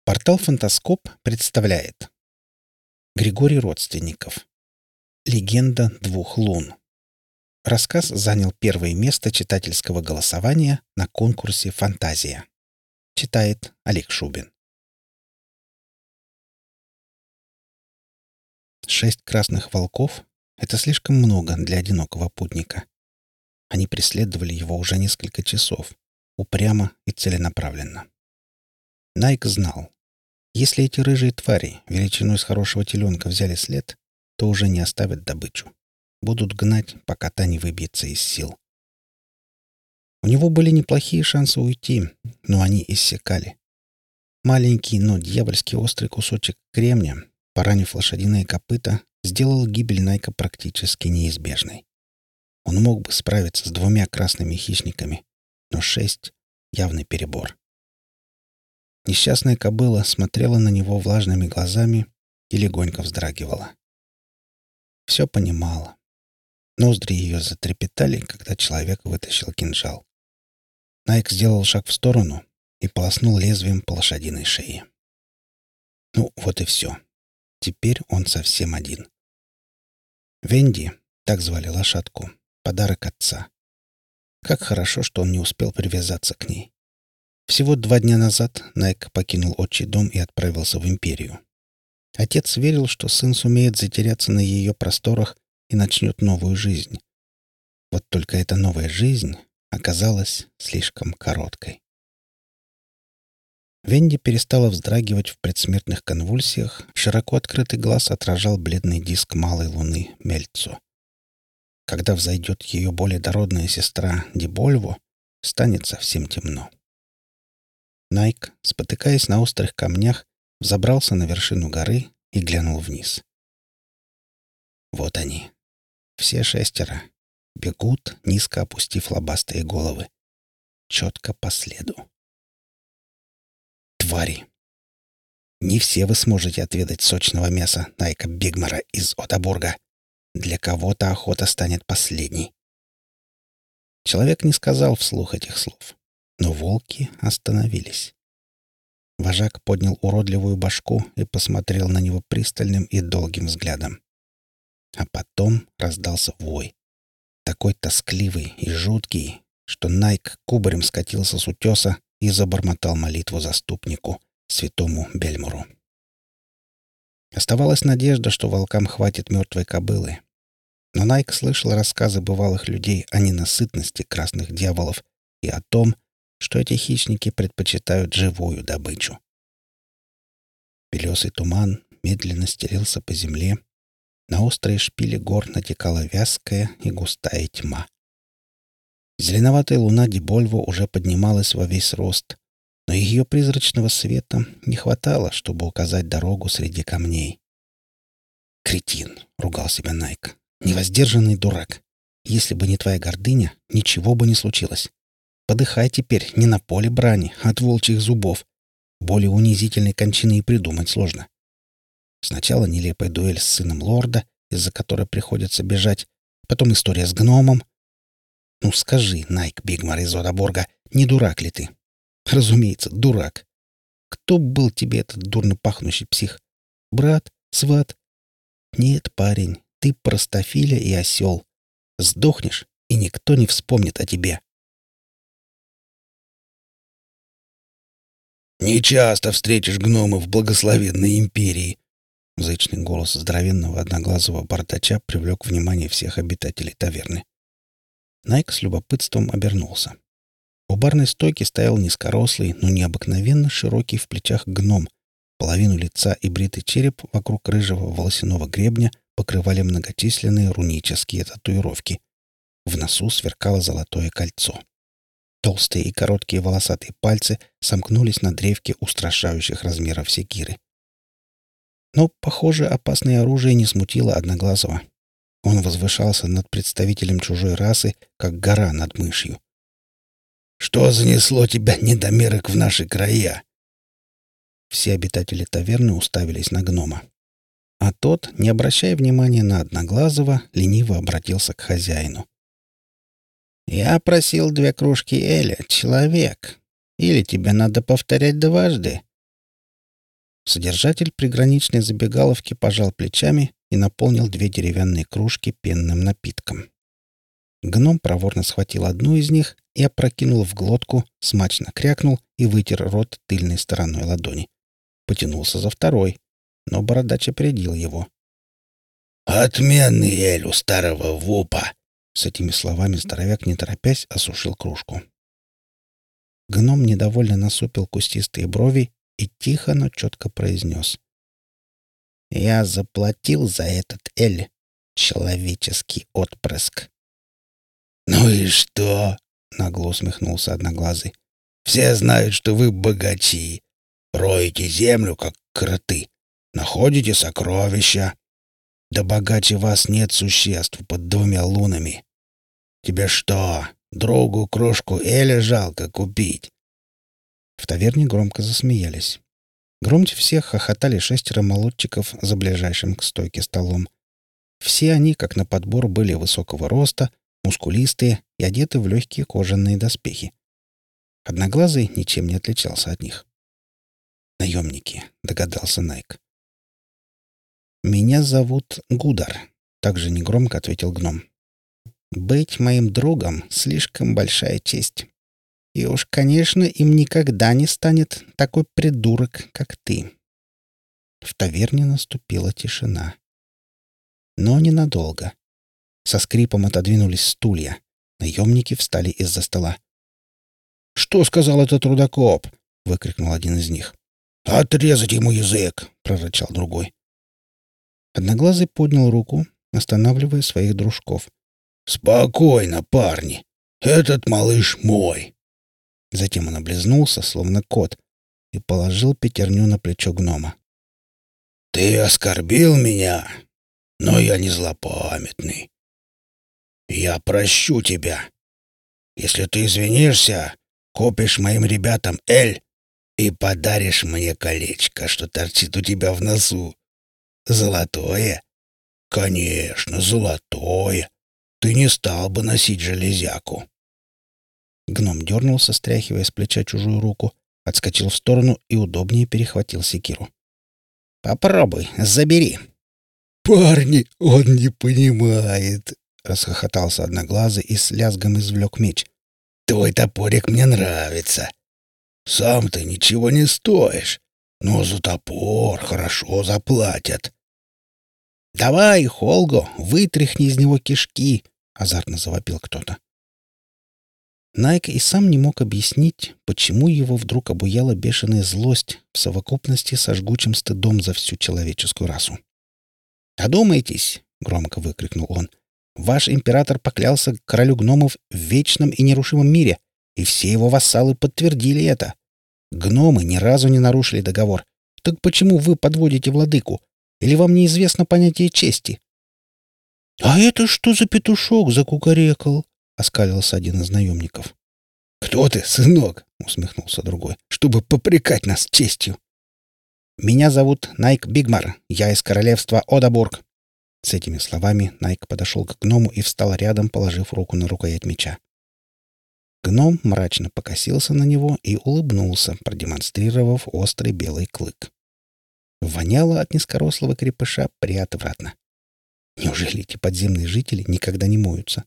Портал «Фантаскоп» представляет Григорий Родственников. Легенда двух лун. Рассказ занял первое место читательского голосования на конкурсе «Фантазия». Читает Олег Шубин. 6 красных волков — это слишком много для одинокого путника. Они преследовали его уже несколько часов, упрямо и целенаправленно. Найк знал, если эти рыжие твари величиной с хорошего теленка взяли след, то уже не оставят добычу. Будут гнать, пока та не выбьется из сил. У него были неплохие шансы уйти, но они иссякали. Маленький, но дьявольски острый кусочек кремня, поранив лошадиные копыта, сделал гибель Найка практически неизбежной. Он мог бы справиться с 2 красными хищниками, но 6 — явный перебор. Несчастная кобыла смотрела на него влажными глазами и легонько вздрагивала. Все понимала. Ноздри ее затрепетали, когда человек вытащил кинжал. Найк сделал шаг в сторону и полоснул лезвием по лошадиной шее. Ну, вот и все. Теперь он совсем один. Венди, так звали лошадку, подарок отца. Как хорошо, что он не успел привязаться к ней. Всего 2 дня назад Найк покинул отчий дом и отправился в империю. Отец верил, что сын сумеет затеряться на ее просторах и начнет новую жизнь. Вот только эта новая жизнь оказалась слишком короткой. Венди перестала вздрагивать в предсмертных конвульсиях, широко открытый глаз отражал бледный диск малой луны Мельцо. Когда взойдет ее более дородная сестра Дибольво, станет совсем темно. Найк, спотыкаясь на острых камнях, взобрался на вершину горы и глянул вниз. Вот они. Все 6 бегут, низко опустив лобастые головы. Четко по следу. Твари! Не все вы сможете отведать сочного мяса Найка Бигмара из Одабурга. Для кого-то охота станет последней. Человек не сказал вслух этих слов, но волки остановились. Вожак поднял уродливую башку и посмотрел на него пристальным и долгим взглядом. А потом раздался вой. Такой тоскливый и жуткий, что Найк кубарем скатился с утеса и забормотал молитву заступнику, святому Бельмуру. Оставалась надежда, что волкам хватит мертвой кобылы. Но Найк слышал рассказы бывалых людей о ненасытности красных дьяволов и о том, что эти хищники предпочитают живую добычу. Белесый туман медленно стелился по земле. На острые шпили гор натекала вязкая и густая тьма. Зеленоватая луна Дибольво уже поднималась во весь рост, но ее призрачного света не хватало, чтобы указать дорогу среди камней. «Кретин!» — ругал себя Найк. «Невоздержанный дурак! Если бы не твоя гордыня, ничего бы не случилось. Подыхай теперь не на поле брани, а от волчьих зубов. Более унизительной кончины и придумать сложно. Сначала нелепая дуэль с сыном лорда, из-за которой приходится бежать, потом история с гномом. Ну скажи, Найк Бигмар из Одаборга, не дурак ли ты? Разумеется, дурак. Кто был тебе этот дурно пахнущий псих? Брат? Сват? Нет, парень, ты простофиля и осел. Сдохнешь, и никто не вспомнит о тебе». «Не часто встретишь гнома в благословенной империи!» Зычный голос здоровенного одноглазого бардача привлек внимание всех обитателей таверны. Найк с любопытством обернулся. У барной стойки стоял низкорослый, но необыкновенно широкий в плечах гном. Половину лица и бритый череп вокруг рыжего волосяного гребня покрывали многочисленные рунические татуировки. В носу сверкало золотое кольцо. Толстые и короткие волосатые пальцы сомкнулись на древке устрашающих размеров секиры. Но, похоже, опасное оружие не смутило Одноглазого. Он возвышался над представителем чужой расы, как гора над мышью. «Что занесло тебя, недомерок, в наши края?» Все обитатели таверны уставились на гнома. А тот, не обращая внимания на Одноглазого, лениво обратился к хозяину. «Я просил 2 кружки эля, человек. Или тебе надо повторять дважды?» Содержатель приграничной забегаловки пожал плечами и наполнил 2 деревянные кружки пенным напитком. Гном проворно схватил одну из них и опрокинул в глотку, смачно крякнул и вытер рот тыльной стороной ладони. Потянулся за второй, но бородач опередил его. «Отменный эль у старого вупа!» С этими словами здоровяк, не торопясь, осушил кружку. Гном недовольно насупил кустистые брови и тихо, но четко произнес: «Я заплатил за этот эль, человеческий отпрыск». «Ну и что?» — нагло усмехнулся Одноглазый. «Все знают, что вы богачи. Роете землю, как кроты. Находите сокровища. Да богаче вас нет существ под 2 лунами. Тебе что, другу кружку эля жалко купить?» В таверне громко засмеялись. Громче всех хохотали 6 молодчиков за ближайшим к стойке столом. Все они, как на подбор, были высокого роста, мускулистые и одеты в легкие кожаные доспехи. Одноглазый ничем не отличался от них. «Наемники», — догадался Найк. «Меня зовут Гудар», — также негромко ответил гном. «Быть моим другом — слишком большая честь. И уж, конечно, им никогда не станет такой придурок, как ты». В таверне наступила тишина. Но ненадолго. Со скрипом отодвинулись стулья. Наемники встали из-за стола. «Что сказал этот рудокоп?» — выкрикнул один из них. «Отрезать ему язык!» — прорычал другой. Одноглазый поднял руку, останавливая своих дружков. «Спокойно, парни! Этот малыш мой!» Затем он облизнулся, словно кот, и положил 5 на плечо гнома. «Ты оскорбил меня, но я не злопамятный. Я прощу тебя. Если ты извинишься, купишь моим ребятам эль и подаришь мне колечко, что торчит у тебя в носу. Золотое? Конечно, золотое. Ты не стал бы носить железяку». Гном дернулся, стряхивая с плеча чужую руку, отскочил в сторону и удобнее перехватил секиру. «Попробуй, забери!» «Парни, он не понимает!» — расхохотался Одноглазый и с лязгом извлек меч. «Твой топорик мне нравится. Сам ты ничего не стоишь, но за топор хорошо заплатят». «Давай, Холго, вытряхни из него кишки!» — азартно завопил кто-то. Найк и сам не мог объяснить, почему его вдруг обуяла бешеная злость в совокупности со жгучим стыдом за всю человеческую расу. «Одумайтесь!» — громко выкрикнул он. «Ваш император поклялся королю гномов в вечном и нерушимом мире, и все его вассалы подтвердили это. Гномы ни разу не нарушили договор. Так почему вы подводите владыку? Или вам неизвестно понятие чести?» «А это что за петушок закукарекал?» — оскалился один из наемников. «Кто ты, сынок?» — усмехнулся другой. «Чтобы попрекать нас честью». «Меня зовут Найк Бигмар. Я из королевства Одабург». С этими словами Найк подошел к гному и встал рядом, положив руку на рукоять меча. Гном мрачно покосился на него и улыбнулся, продемонстрировав острый белый клык. Воняло от низкорослого крепыша приотвратно. Неужели эти подземные жители никогда не моются?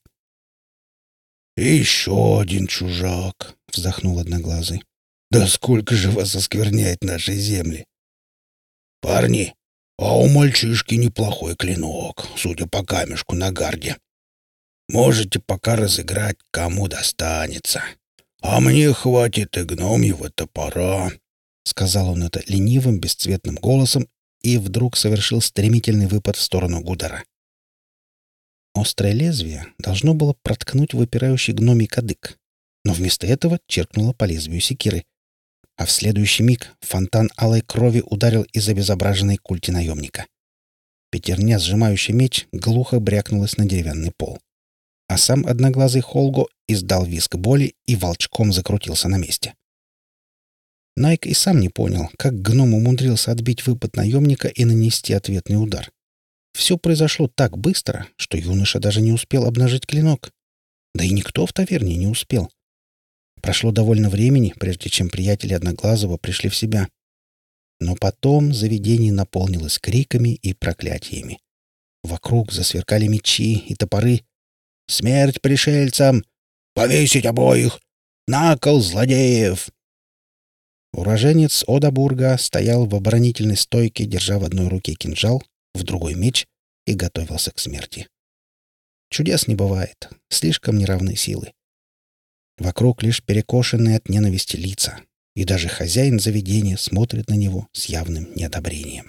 «Еще один чужак!» — вздохнул Одноглазый. «Да сколько же вас оскверняет наши земли!» «Парни, а у мальчишки неплохой клинок, судя по камешку на гарде. Можете пока разыграть, кому достанется. А мне хватит и гномьего топора», — сказал он это ленивым, бесцветным голосом и вдруг совершил стремительный выпад в сторону Гудара. Острое лезвие должно было проткнуть выпирающий гномий кадык, но вместо этого черкнуло по лезвию секиры, а в следующий миг фонтан алой крови ударил из обезображенной культи наемника. Пятерня, сжимающая меч, глухо брякнулась на деревянный пол, а сам одноглазый Холго издал визг боли и волчком закрутился на месте. Найк и сам не понял, как гном умудрился отбить выпад наемника и нанести ответный удар. Все произошло так быстро, что юноша даже не успел обнажить клинок. Да и никто в таверне не успел. Прошло довольно времени, прежде чем приятели Одноглазого пришли в себя. Но потом заведение наполнилось криками и проклятиями. Вокруг засверкали мечи и топоры. «Смерть пришельцам! Повесить обоих! На кол злодеев!» Уроженец Одабурга стоял в оборонительной стойке, держа в одной руке кинжал, в другой меч, и готовился к смерти. Чудес не бывает, слишком неравны силы. Вокруг лишь перекошенные от ненависти лица, и даже хозяин заведения смотрит на него с явным неодобрением.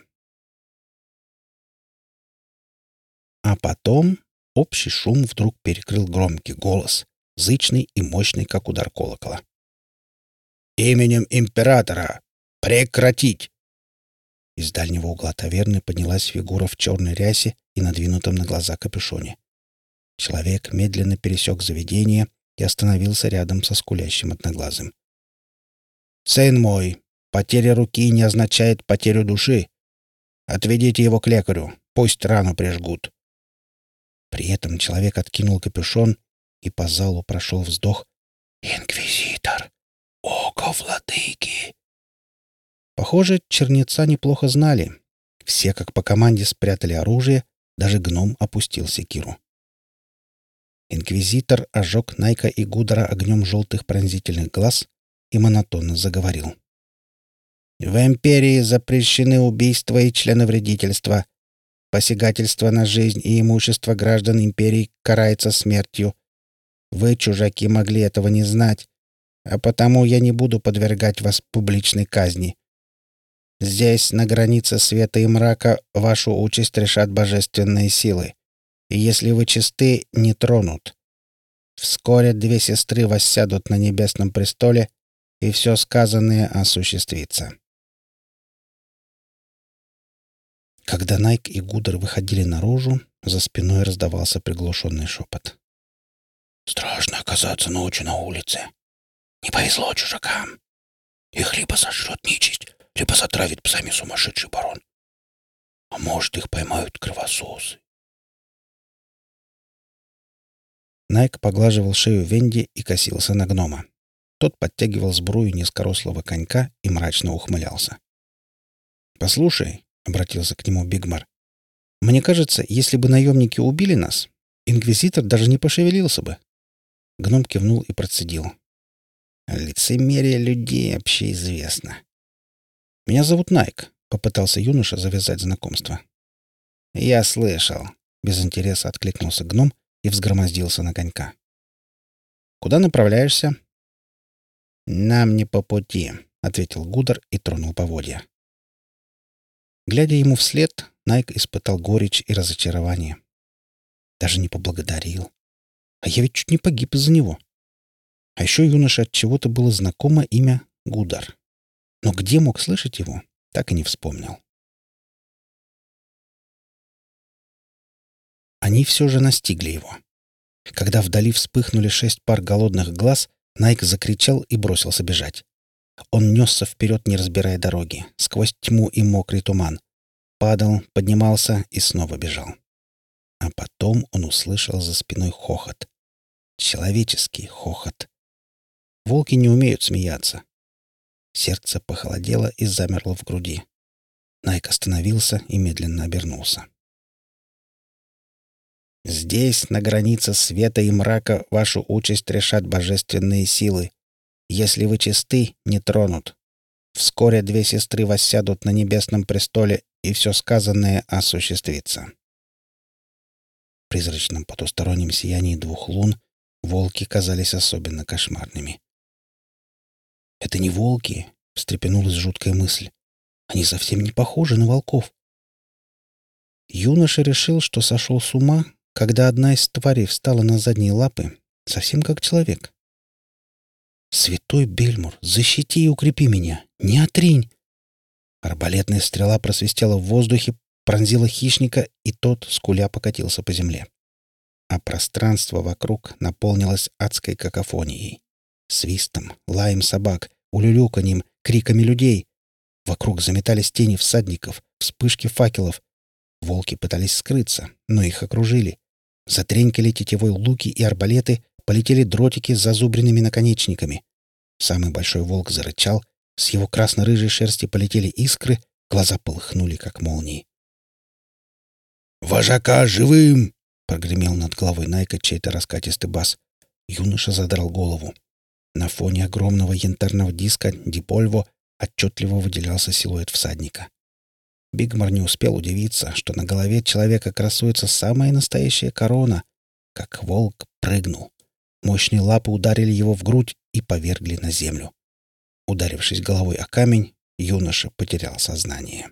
А потом общий шум вдруг перекрыл громкий голос, зычный и мощный, как удар колокола. «Именем императора! Прекратить!» Из дальнего угла таверны поднялась фигура в черной рясе и надвинутом на глаза капюшоне. Человек медленно пересек заведение и остановился рядом со скулящим одноглазым. «Сын мой, потеря руки не означает потерю души. Отведите его к лекарю, пусть рану прижгут». При этом человек откинул капюшон, и по залу прошел вздох «Инквизитор! Око владыки!» Похоже, чернеца неплохо знали. Все, как по команде, спрятали оружие, даже гном опустил секиру. Инквизитор ожег Найка и Гудора огнем желтых пронзительных глаз и монотонно заговорил. «В империи запрещены убийства и членовредительство. Посягательство на жизнь и имущество граждан империи карается смертью. Вы, чужаки, могли этого не знать, а потому я не буду подвергать вас публичной казни. Здесь, на границе света и мрака, вашу участь решат божественные силы. И если вы чисты, не тронут. Вскоре две сестры воссядут на небесном престоле, и все сказанное осуществится». Когда Найк и Гудер выходили наружу, за спиной раздавался приглушенный шепот. «Страшно оказаться ночью на улице. Не повезло чужакам. Их либо сожрет нечисть, либо затравит псами сумасшедший барон. А может, их поймают кровососы». Найк поглаживал шею Венди и косился на гнома. Тот подтягивал сбрую низкорослого конька и мрачно ухмылялся. «Послушай», — обратился к нему Бигмар, — «мне кажется, если бы наемники убили нас, инквизитор даже не пошевелился бы». Гном кивнул и процедил. «Лицемерие людей общеизвестно». «Меня зовут Найк», — попытался юноша завязать знакомство. «Я слышал», — без интереса откликнулся гном и взгромоздился на конька. «Куда направляешься?» «Нам не по пути», — ответил Гудер и тронул поводья. Глядя ему вслед, Найк испытал горечь и разочарование. Даже не поблагодарил. А я ведь чуть не погиб из-за него. А еще юноше от чего-то было знакомо имя Гудар. Но где мог слышать его, так и не вспомнил. Они все же настигли его. Когда вдали вспыхнули 6 пар голодных глаз, Найк закричал и бросился бежать. Он несся вперед, не разбирая дороги, сквозь тьму и мокрый туман. Падал, поднимался и снова бежал. А потом он услышал за спиной хохот. Человеческий хохот. Волки не умеют смеяться. Сердце похолодело и замерло в груди. Найк остановился и медленно обернулся. «Здесь, на границе света и мрака, вашу участь решат божественные силы. Если вы чисты, не тронут. Вскоре две сестры воссядут на небесном престоле, и все сказанное осуществится». В призрачном потустороннем сиянии 2 лун волки казались особенно кошмарными. «Это не волки», — встрепенулась жуткая мысль. «Они совсем не похожи на волков». Юноша решил, что сошел с ума, когда одна из тварей встала на задние лапы, совсем как человек. «Святой Бельмур, защити и укрепи меня! Не отринь!» Арбалетная стрела просвистела в воздухе, пронзила хищника, и тот, скуля, покатился по земле. А пространство вокруг наполнилось адской какофонией. Свистом, лаем собак, улюлюканьем, криками людей. Вокруг заметались тени всадников, вспышки факелов. Волки пытались скрыться, но их окружили. Затренькали тетивой луки и арбалеты, полетели дротики с зазубренными наконечниками. Самый большой волк зарычал, С его красно-рыжей шерсти полетели искры, глаза полыхнули, как молнии. «Вожака живым!» — прогремел над головой Найка чей-то раскатистый бас. Юноша задрал голову. На фоне огромного янтарного диска Дипольво отчетливо выделялся силуэт всадника. Бигмар не успел удивиться, что на голове человека красуется самая настоящая корона. Как волк прыгнул. Мощные лапы ударили его в грудь и повергли на землю. Ударившись головой о камень, юноша потерял сознание.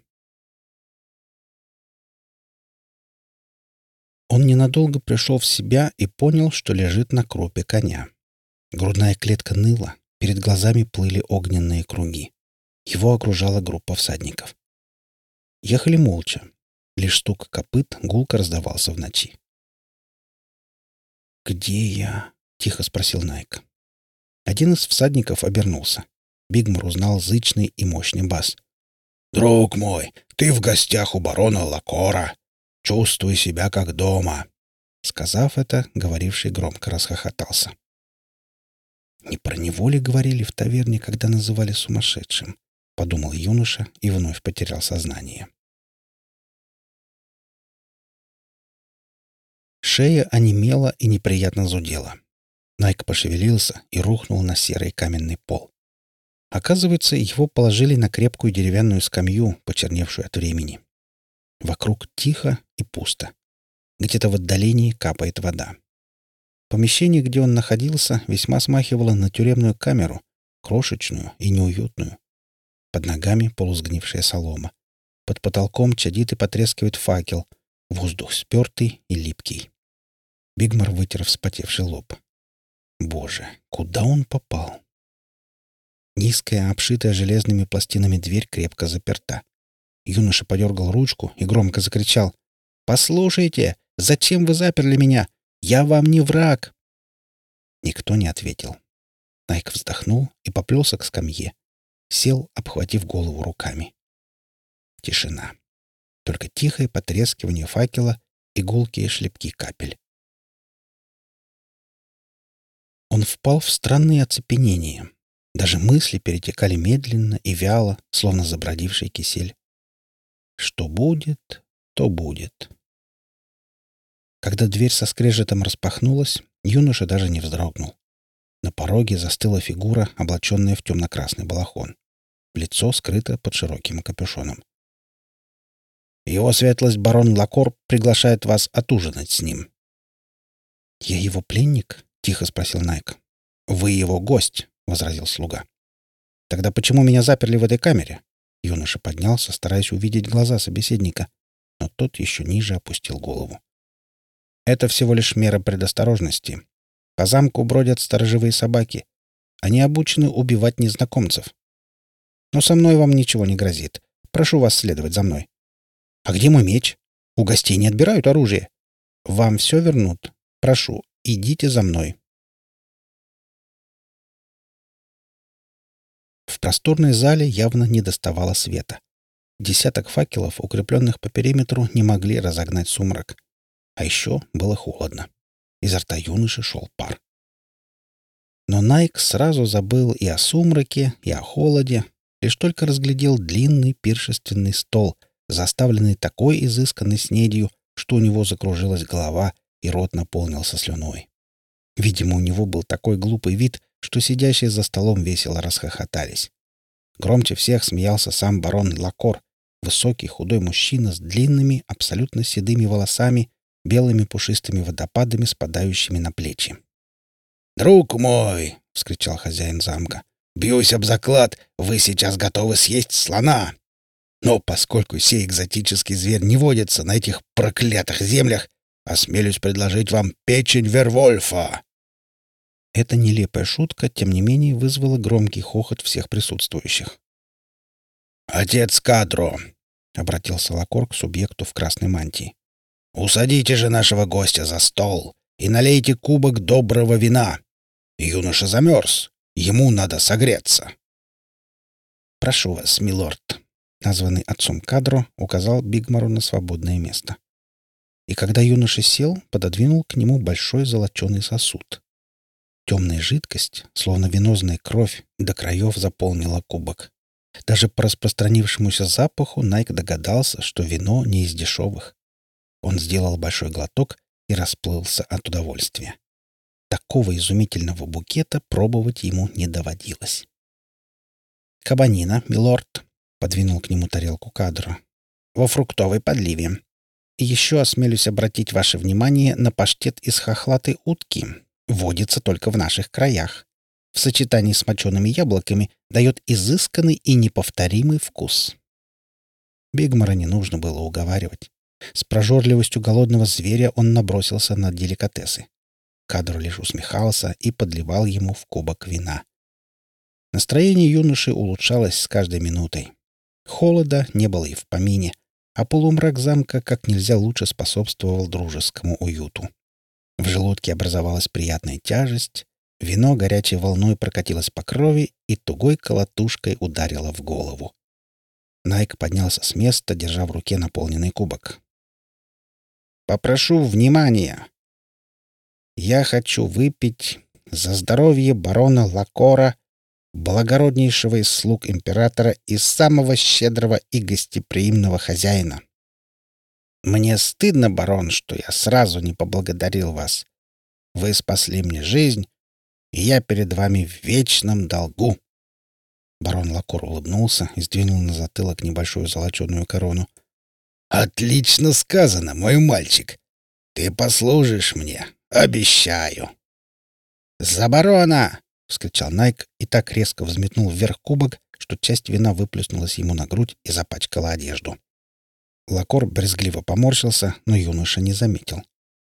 Он ненадолго пришел в себя и понял, что лежит на крупе коня. Грудная клетка ныла, перед глазами плыли огненные круги. Его окружала группа всадников. Ехали молча. Лишь стук копыт гулко раздавался в ночи. «Где я?» — тихо спросил Найк. Один из всадников обернулся. Бигмар узнал зычный и мощный бас. «Друг мой, ты в гостях у барона Лакора. Чувствуй себя как дома». Сказав это, говоривший громко расхохотался. «Не про него ли говорили в таверне, когда называли сумасшедшим?» — подумал юноша и вновь потерял сознание. Шея онемела и неприятно зудела. Найк пошевелился и рухнул на серый каменный пол. Оказывается, его положили на крепкую деревянную скамью, почерневшую от времени. Вокруг тихо и пусто. Где-то в отдалении капает вода. Помещение, где он находился, весьма смахивало на тюремную камеру, крошечную и неуютную. Под ногами полусгнившая солома. Под потолком чадит и потрескивает факел. Воздух спертый и липкий. Бигмар вытер вспотевший лоб. Боже, куда он попал? Низкая, обшитая железными пластинами дверь крепко заперта. Юноша подергал ручку и громко закричал: «Послушайте, зачем вы заперли меня? Я вам не враг!» Никто не ответил. Найк вздохнул и поплелся к скамье. Сел, обхватив голову руками. Тишина. Только тихое потрескивание факела и гулкие шлепки капель. Он впал в странное оцепенение. Даже мысли перетекали медленно и вяло, словно забродивший кисель. Что будет, то будет. Когда дверь со скрежетом распахнулась, юноша даже не вздрогнул. На пороге застыла фигура, облаченная в темно-красный балахон. Лицо скрыто под широким капюшоном. «Его светлость барон Лакор приглашает вас отужинать с ним». «Я его пленник?» — тихо спросил Найк. «Вы его гость», — возразил слуга. «Тогда почему меня заперли в этой камере?» Юноша поднялся, стараясь увидеть глаза собеседника, но тот еще ниже опустил голову. «Это всего лишь мера предосторожности. По замку бродят сторожевые собаки. Они обучены убивать незнакомцев. Но со мной вам ничего не грозит. Прошу вас следовать за мной». «А где мой меч? У гостей не отбирают оружие. Вам все вернут. Прошу, идите за мной». В просторной зале явно недоставало света. Десяток факелов, укрепленных по периметру, не могли разогнать сумрак. А еще было холодно. Изо рта юноши шел пар. Но Найк сразу забыл и о сумраке, и о холоде, лишь только разглядел длинный пиршественный стол, заставленный такой изысканной снедью, что у него закружилась голова и рот наполнился слюной. Видимо, у него был такой глупый вид, что сидящие за столом весело расхохотались. Громче всех смеялся сам барон Лакор, высокий худой мужчина с длинными, абсолютно седыми волосами, белыми пушистыми водопадами, спадающими на плечи. «Друг мой!» — вскричал хозяин замка. «Бьюсь об заклад, вы сейчас готовы съесть слона! Но поскольку сей экзотический зверь не водится на этих проклятых землях, осмелюсь предложить вам печень Вервольфа!» Эта нелепая шутка, тем не менее, вызвала громкий хохот всех присутствующих. «Отец Кадро!» — обратился Лакор к субъекту в красной мантии. «Усадите же нашего гостя за стол и налейте кубок доброго вина. Юноша замерз, ему надо согреться». «Прошу вас, милорд», — названный отцом Кадро указал Бигмару на свободное место. И когда юноша сел, пододвинул к нему большой золоченый сосуд. Темная жидкость, словно венозная кровь, до краев заполнила кубок. Даже по распространившемуся запаху Найк догадался, что вино не из дешевых. Он сделал большой глоток и расплылся от удовольствия. Такого изумительного букета пробовать ему не доводилось. «Кабанина, милорд», — подвинул к нему тарелку Кадро, — «во фруктовой подливе. И еще осмелюсь обратить ваше внимание на паштет из хохлатой утки. Водится только в наших краях. В сочетании с мочеными яблоками дает изысканный и неповторимый вкус». Бигмара не нужно было уговаривать. С прожорливостью голодного зверя он набросился на деликатесы. Кадро лишь усмехался и подливал ему в кубок вина. Настроение юноши улучшалось с каждой минутой. Холода не было и в помине, а полумрак замка как нельзя лучше способствовал дружескому уюту. В желудке образовалась приятная тяжесть, вино горячей волной прокатилось по крови и тугой колотушкой ударило в голову. Найк поднялся с места, держа в руке наполненный кубок. «Попрошу внимания. Я хочу выпить за здоровье барона Лакора, благороднейшего из слуг императора и самого щедрого и гостеприимного хозяина. Мне стыдно, барон, что я сразу не поблагодарил вас. Вы спасли мне жизнь, и я перед вами в вечном долгу». Барон Лакор улыбнулся и сдвинул на затылок небольшую золоченую корону. «Отлично сказано, мой мальчик. Ты послужишь мне, обещаю». «За барона!» — вскричал Найк и так резко взметнул вверх кубок, что часть вина выплеснулась ему на грудь и запачкала одежду. Лакор брезгливо поморщился, но юноша не заметил.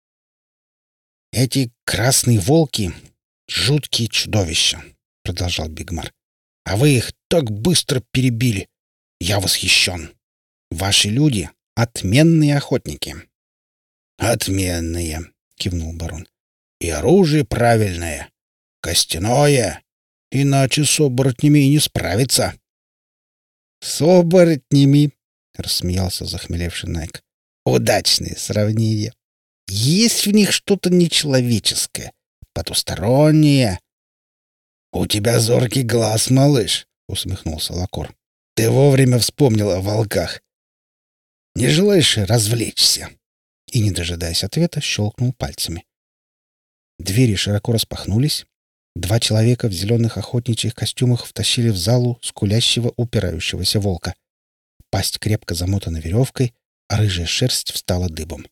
«Эти красные волки — жуткие чудовища», — продолжал Бигмар. «А вы их так быстро перебили. Я восхищен. Ваши люди — отменные охотники». «Отменные», — кивнул барон. «И оружие правильное. Костяное. Иначе с оборотнями и не справиться». «С оборотнями», — рассмеялся захмелевший Найк. «Удачное сравнение. Есть в них что-то нечеловеческое, потустороннее». «У тебя зоркий глаз, малыш», — усмехнулся Лакор. «Ты вовремя вспомнил о волках. Не желаешь развлечься?» И, не дожидаясь ответа, щелкнул пальцами. Двери широко распахнулись. 2 человека в зеленых охотничьих костюмах втащили в залу скулящего, упирающегося волка. Пасть крепко замотана веревкой, а рыжая шерсть встала дыбом.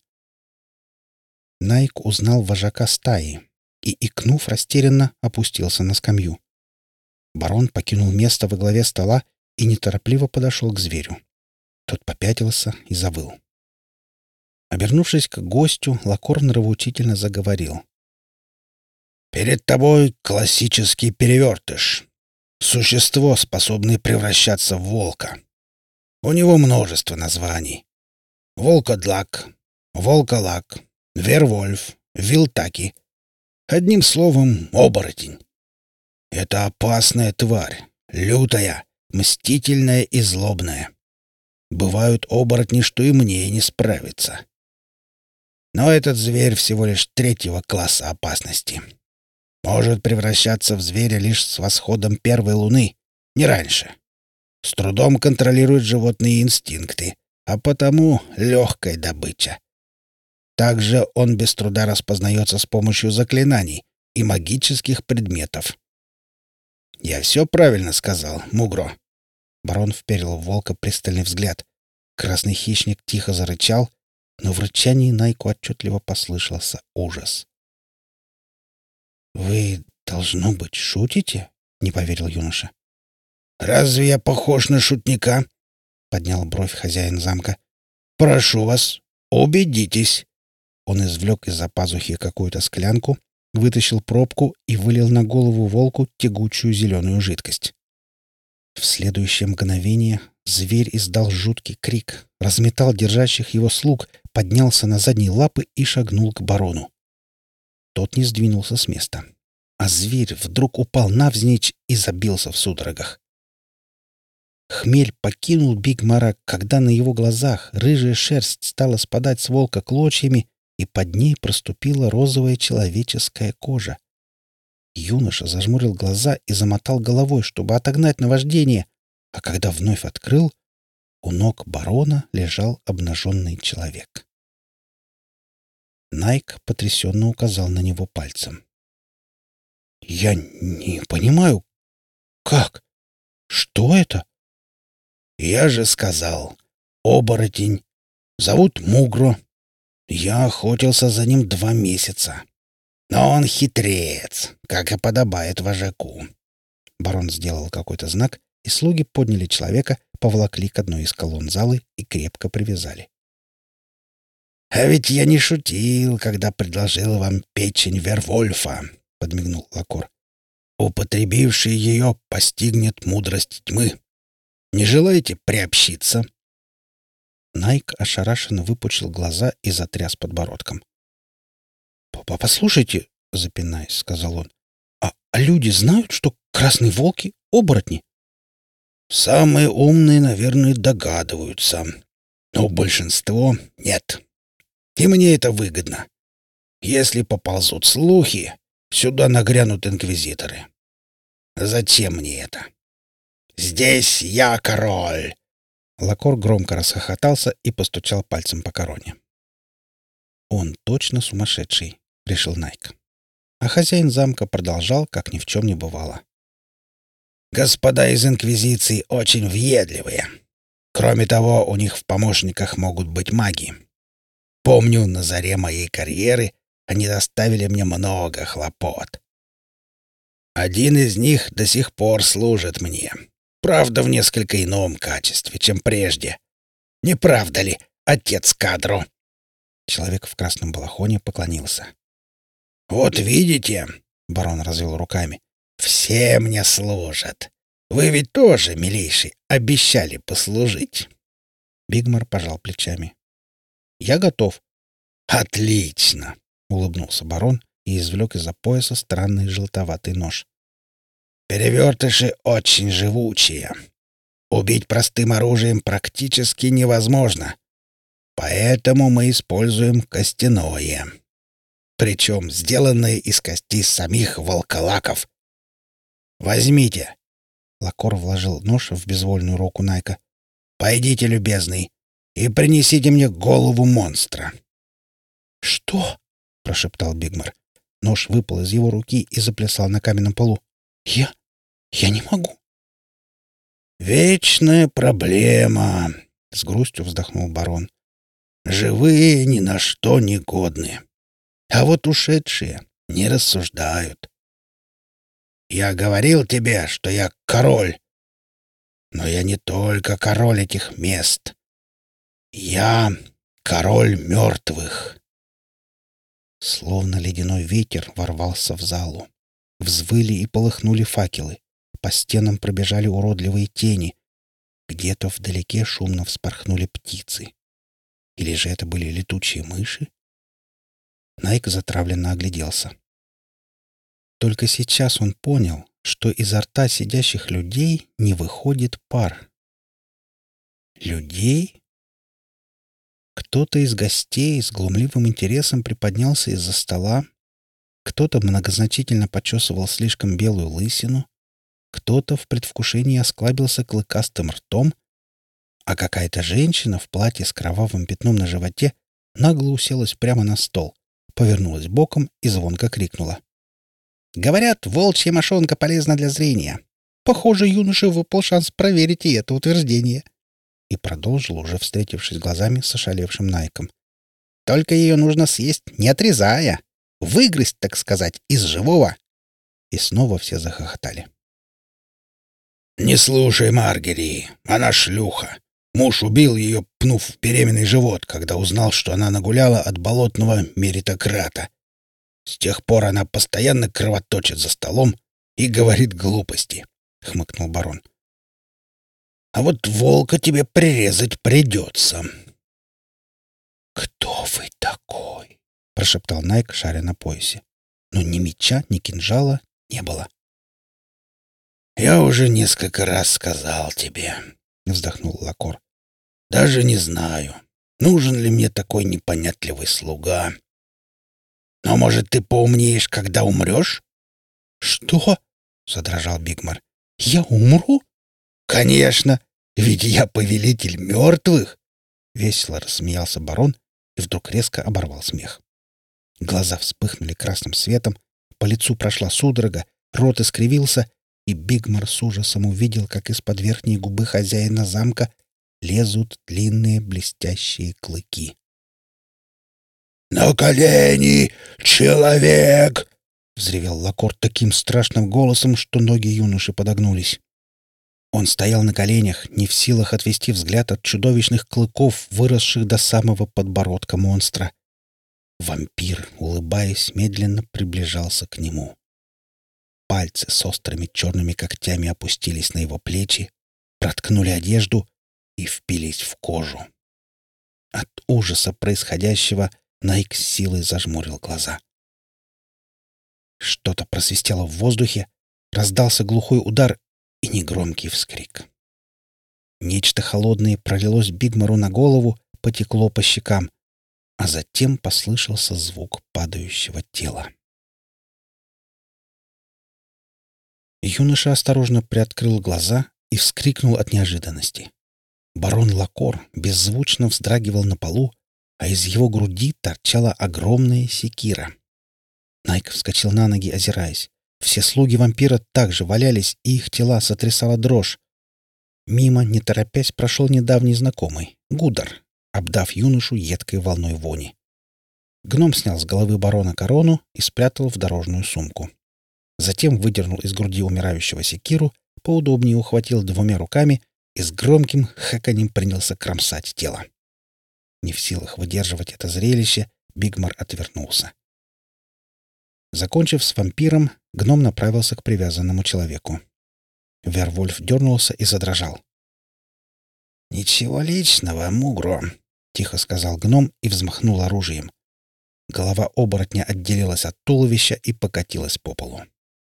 Найк узнал вожака стаи и, икнув растерянно, опустился на скамью. Барон покинул место во главе стола и неторопливо подошел к зверю. Тот попятился и завыл. Обернувшись к гостю, Лакор нравоучительно заговорил. «Перед тобой классический перевертыш. Существо, способное превращаться в волка. У него множество названий. Волкодлак, волколак, вервольф, вилтаки. Одним словом, оборотень. Это опасная тварь, лютая, мстительная и злобная. Бывают оборотни, что и мне не справиться. Но этот зверь всего лишь 3-го класса опасности. Может превращаться в зверя лишь с восходом первой луны, не раньше. С трудом контролирует животные инстинкты, а потому легкая добыча. Также он без труда распознается с помощью заклинаний и магических предметов. «Я все правильно сказал, Мугро?» Барон вперил в волка пристальный взгляд. Красный хищник тихо зарычал, но в рычании Найку отчетливо послышался ужас. «Вы, должно быть, шутите?» — не поверил юноша. «Разве я похож на шутника?» — поднял бровь хозяин замка. «Прошу вас, убедитесь». Он извлек из-за пазухи какую-то склянку, вытащил пробку и вылил на голову волку тягучую зеленую жидкость. В следующее мгновение зверь издал жуткий крик, разметал держащих его слуг, поднялся на задние лапы и шагнул к барону. Тот не сдвинулся с места, а зверь вдруг упал навзничь и забился в судорогах. Хмель покинул Бигмара, когда на его глазах рыжая шерсть стала спадать с волка клочьями, и под ней проступила розовая человеческая кожа. Юноша зажмурил глаза и замотал головой, чтобы отогнать наваждение, а когда вновь открыл, у ног барона лежал обнаженный человек. Найк потрясенно указал на него пальцем. «Я не понимаю, как? Что это?» «Я же сказал, оборотень. Зовут Мугро. Я охотился за ним 2 месяца. Но он хитрец, как и подобает вожаку». Барон сделал какой-то знак, и слуги подняли человека, поволокли к одной из колонн залы и крепко привязали. «А ведь я не шутил, когда предложил вам печень Вервольфа», — подмигнул Лакор. «Употребивший ее постигнет мудрость тьмы. Не желаете приобщиться?» Найк ошарашенно выпучил глаза и затряс подбородком. «Послушайте», — запинаясь, сказал он, — «а люди знают, что красные волки — оборотни?» «Самые умные, наверное, догадываются, но большинство — нет. И мне это выгодно. Если поползут слухи, сюда нагрянут инквизиторы. Зачем мне это? Здесь я король!» Лакор громко расхохотался и постучал пальцем по короне. «Он точно сумасшедший», — решил Найк. А хозяин замка продолжал, как ни в чем не бывало. «Господа из Инквизиции очень въедливые. Кроме того, у них в помощниках могут быть маги. Помню, на заре моей карьеры они доставили мне много хлопот. Один из них до сих пор служит мне. Правда, в несколько ином качестве, чем прежде. Не правда ли, отец Кадро?» Человек в красном балахоне поклонился. «Вот видите», — барон развел руками, — «все мне служат. Вы ведь тоже, милейший, обещали послужить». Бигмар пожал плечами. «Я готов». «Отлично!» — улыбнулся барон и извлек из-за пояса странный желтоватый нож. «Перевертыши очень живучие. Убить простым оружием практически невозможно. Поэтому мы используем костяное. Причем сделанное из кости самих волколаков. Возьмите». Лакор вложил нож в безвольную руку Найка. «Пойдите, любезный, и принесите мне голову монстра». «Что?» — прошептал Бигмар. Нож выпал из его руки и заплясал на каменном полу. «Я не могу». «Вечная проблема», — с грустью вздохнул барон. «Живые ни на что не годны. А вот ушедшие не рассуждают. Я говорил тебе, что я король. Но я не только король этих мест. Я король мертвых». Словно ледяной ветер ворвался в залу. Взвыли и полыхнули факелы. По стенам пробежали уродливые тени. Где-то вдалеке шумно вспорхнули птицы. Или же это были летучие мыши? Найк затравленно огляделся. Только сейчас он понял, что изо рта сидящих людей не выходит пар. Людей? Кто-то из гостей с глумливым интересом приподнялся из-за стола, кто-то многозначительно почесывал слишком белую лысину, кто-то в предвкушении осклабился клыкастым ртом, а какая-то женщина в платье с кровавым пятном на животе нагло уселась прямо на стол, повернулась боком и звонко крикнула. «Говорят, волчья мошонка полезна для зрения. Похоже, юноше выпал шанс проверить и это утверждение». И продолжил, уже встретившись глазами с ошалевшим Найком. «Только ее нужно съесть, не отрезая. Выгрызть, так сказать, из живого». И снова все захохотали. «Не слушай Маргери, она шлюха. Муж убил ее, пнув в беременный живот, когда узнал, что она нагуляла от болотного меритократа. С тех пор она постоянно кровоточит за столом и говорит глупости», — хмыкнул барон. «А вот волка тебе прирезать придется». «Кто вы такой?» — прошептал Найк, шаря на поясе. Но ни меча, ни кинжала не было. «Я уже несколько раз сказал тебе», — вздохнул Лакор. «Даже не знаю, нужен ли мне такой непонятливый слуга. Но, может, ты поумнеешь, когда умрешь?» «Что?» — задрожал Бигмар. «Я умру? «Конечно, ведь я повелитель мертвых!» Весело рассмеялся барон и вдруг резко оборвал смех. Глаза вспыхнули красным светом, по лицу прошла судорога, рот искривился, и Бигмар с ужасом увидел, как из-под верхней губы хозяина замка лезут длинные блестящие клыки. «На колени, человек!» — взревел Лакор таким страшным голосом, что ноги юноши подогнулись. Он стоял на коленях, не в силах отвести взгляд от чудовищных клыков, выросших до самого подбородка монстра. Вампир, улыбаясь, медленно приближался к нему. Пальцы с острыми черными когтями опустились на его плечи, проткнули одежду и впились в кожу. От ужаса происходящего Найк с силой зажмурил глаза. Что-то просвистело в воздухе, раздался глухой удар и негромкий вскрик. Нечто холодное пролилось Бигмару на голову, потекло по щекам, а затем послышался звук падающего тела. Юноша осторожно приоткрыл глаза и вскрикнул от неожиданности. Барон Лакор беззвучно вздрагивал на полу, а из его груди торчала огромная секира. Найк вскочил на ноги, озираясь. Все слуги вампира также валялись, и их тела сотрясала дрожь. Мимо, не торопясь, прошел недавний знакомый — Гудар, обдав юношу едкой волной вони. Гном снял с головы барона корону и спрятал в дорожную сумку. Затем выдернул из груди умирающего секиру, поудобнее ухватил двумя руками и с громким хэканьем принялся кромсать тело. Не в силах выдерживать это зрелище, Бигмар отвернулся. Закончив с вампиром, гном направился к привязанному человеку. Вервольф дернулся и задрожал. «Ничего личного, Мугро», — тихо сказал гном и взмахнул оружием. Голова оборотня отделилась от туловища и покатилась по полу.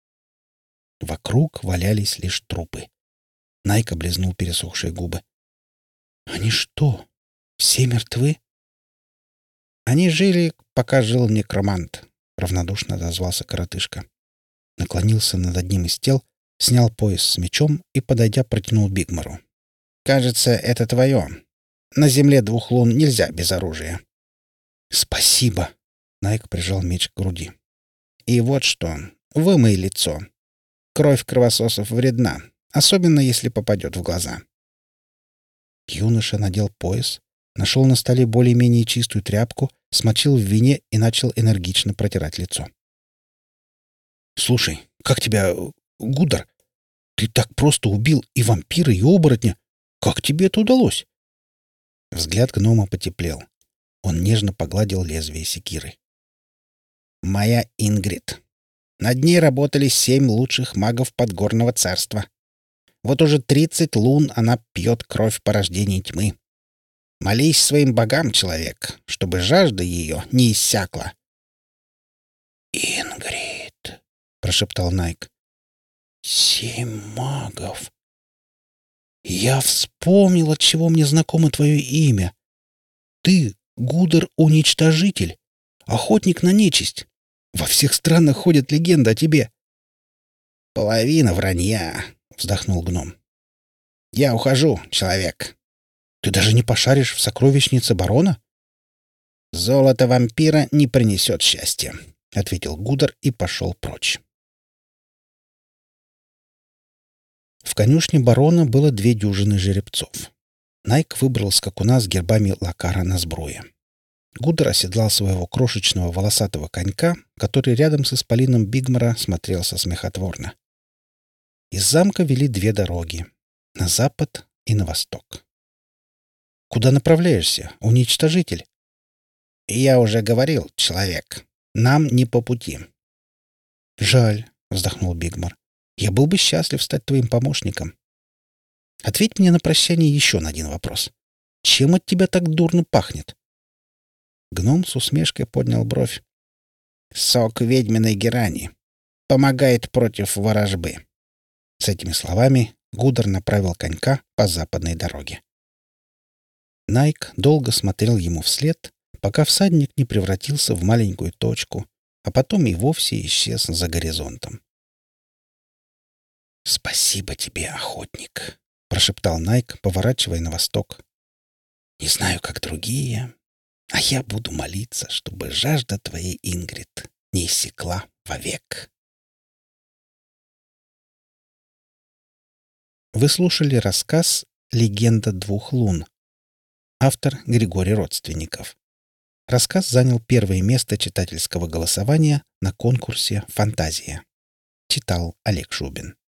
Вокруг валялись лишь трупы. Найк облизнул пересохшие губы. «Они что, все мертвы?» «Они жили, пока жил некромант», — равнодушно отозвался коротышка. Наклонился над одним из тел, снял пояс с мечом и, подойдя, протянул Бигмару. «Кажется, это твое. На земле 2 лун нельзя без оружия». «Спасибо!» — Найк прижал меч к груди. «И вот что. Вымой лицо. Кровь кровососов вредна, особенно если попадет в глаза». Юноша надел пояс, нашел на столе более-менее чистую тряпку, смочил в вине и начал энергично протирать лицо. «Слушай, как тебя, Гудар? Ты так просто убил и вампира, и оборотня. Как тебе это удалось?» Взгляд гнома потеплел. Он нежно погладил лезвие секиры. «Моя Ингрид. Над ней работали 7 лучших магов Подгорного царства. Вот уже 30 лун она пьет кровь порождений тьмы. Молись своим богам, человек, чтобы жажда ее не иссякла». «Ингрид», — прошептал Найк. 7 магов. Я вспомнил, от чего мне знакомо твое имя. Ты — Гудар-уничтожитель, охотник на нечисть. Во всех странах ходят легенды о тебе». «Половина вранья», — вздохнул гном. «Я ухожу, человек». «Ты даже не пошаришь в сокровищнице барона?» «Золото вампира не принесет счастья», — ответил Гудар и пошел прочь. В конюшне барона было 2 дюжины жеребцов. Найк выбрал скакуна с гербами Лакара на сбруе. Гудар оседлал своего крошечного волосатого конька, который рядом с исполином Бигмара смотрелся смехотворно. Из замка вели 2 дороги — на запад и на восток. «Куда направляешься, уничтожитель?» «Я уже говорил, человек. Нам не по пути». «Жаль», — вздохнул Бигмар. «Я был бы счастлив стать твоим помощником. Ответь мне на прощание еще на один вопрос. Чем от тебя так дурно пахнет?» Гном с усмешкой поднял бровь. «Сок ведьминой герани. Помогает против ворожбы». С этими словами Гудар направил конька по западной дороге. Найк долго смотрел ему вслед, пока всадник не превратился в маленькую точку, а потом и вовсе исчез за горизонтом. «Спасибо тебе, охотник», прошептал Найк, поворачивая на восток. «Не знаю, как другие, а я буду молиться, чтобы жажда твоей, Ингрид, не иссякла вовек». Вы слушали рассказ «Легенда двух лун». Автор Григорий Родственников. Рассказ занял первое место читательского голосования на конкурсе «Фантазия». Читал Олег Шубин.